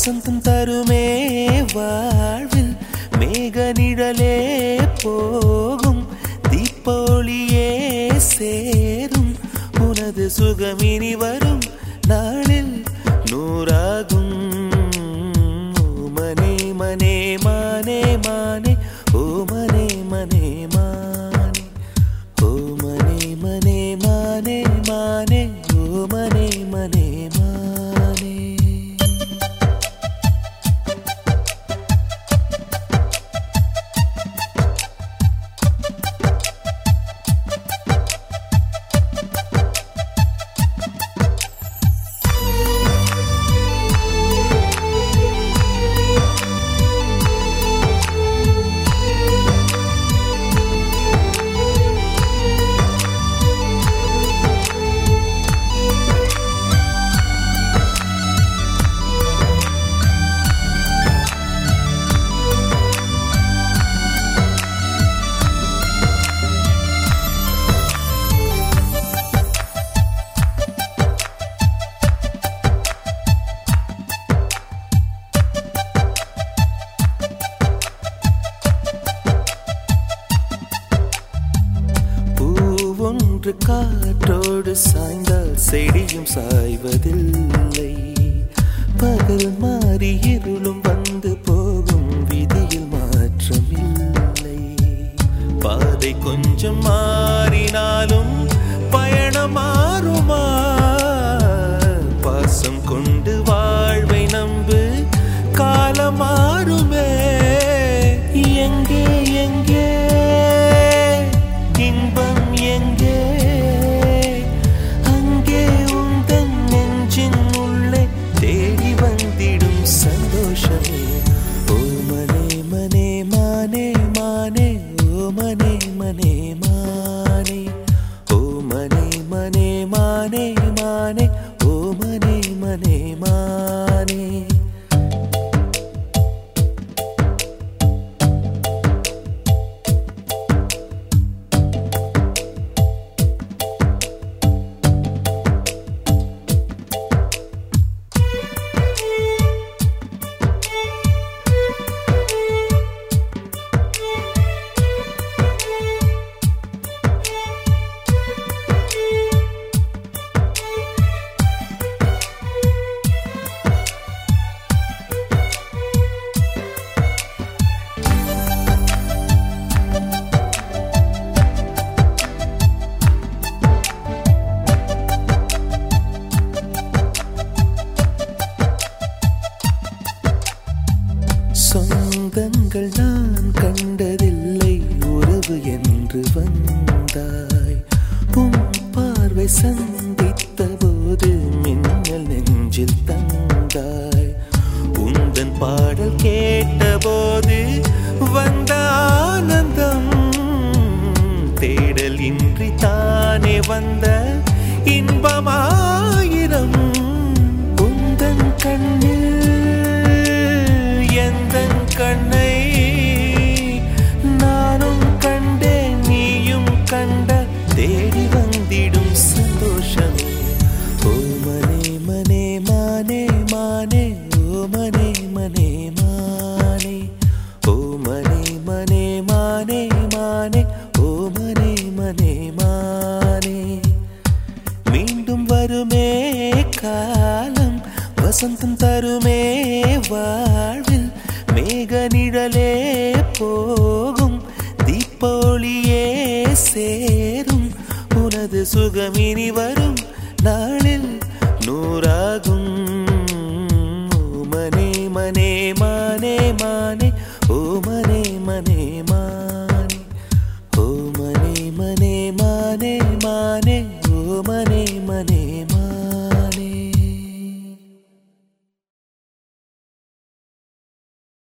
வசந்தம் தருமே வாழ்வில் மேக நிழலே போகும் தீப்பொழியே சேரும் உனது சுகமினி வரும் நாளில் நூறாகும் மனே மனே மானே மானே ஓ மனே மனே மானே ஓ மனே மனே மானே மானே ஓ மனே மனே மானே ஒன்று காற்றோடு சாய்ந்தால் செடியும் சாய்வதில்லை பகல் மாறி இருளும் வந்து போகும் விதியில் மாற்றமில்லை பாதை கொஞ்சம் மாறினாலும் பயணம் மாறுமா பாசம் கொண்டு வாழ்வை நம்பு காலம் மாறுமே எங்கே எங்கே இன்பம் எங்கே அங்கே உந்தன் நெஞ்சின் உள்ளே தேடி வந்திடும் சந்தோஷமே ஓ மனே மனே மானே மானே ஓ மனே மனே மானே ஓ மனே மனே மானே மானே ஓ மனே மனே மானே சொந்தங்கள் நான் கண்டதில்லை உறவு என்று வந்தாய் உன் பார்வை சந்தித்த போது மின்னல் நெஞ்சில் தந்தாய் உந்தன் பாடல் கேட்டபோது வந்த ஆனந்தம் தேடல் இன்றி தானே வந்த இன்பமாயிரம் உந்தன் கண்ணில் எந்தன் கண்ணை நானும் கண்டேன் நீயும் கண்ட தேடி வந்திடும் சந்தோஷமே ஓ மனே மனே மானே மானே ஓ மனே மனே மானே ஓ மனே மனே மானே மானே ஓ மனே மனே மானே மீண்டும் வருமே காலம் வசந்தம் தருமே வாழ்வில் மேக நிழலே போகும் தீப்பொழியே சேரும் உனது சுகமினி வரும் நாளில் நூறாகும்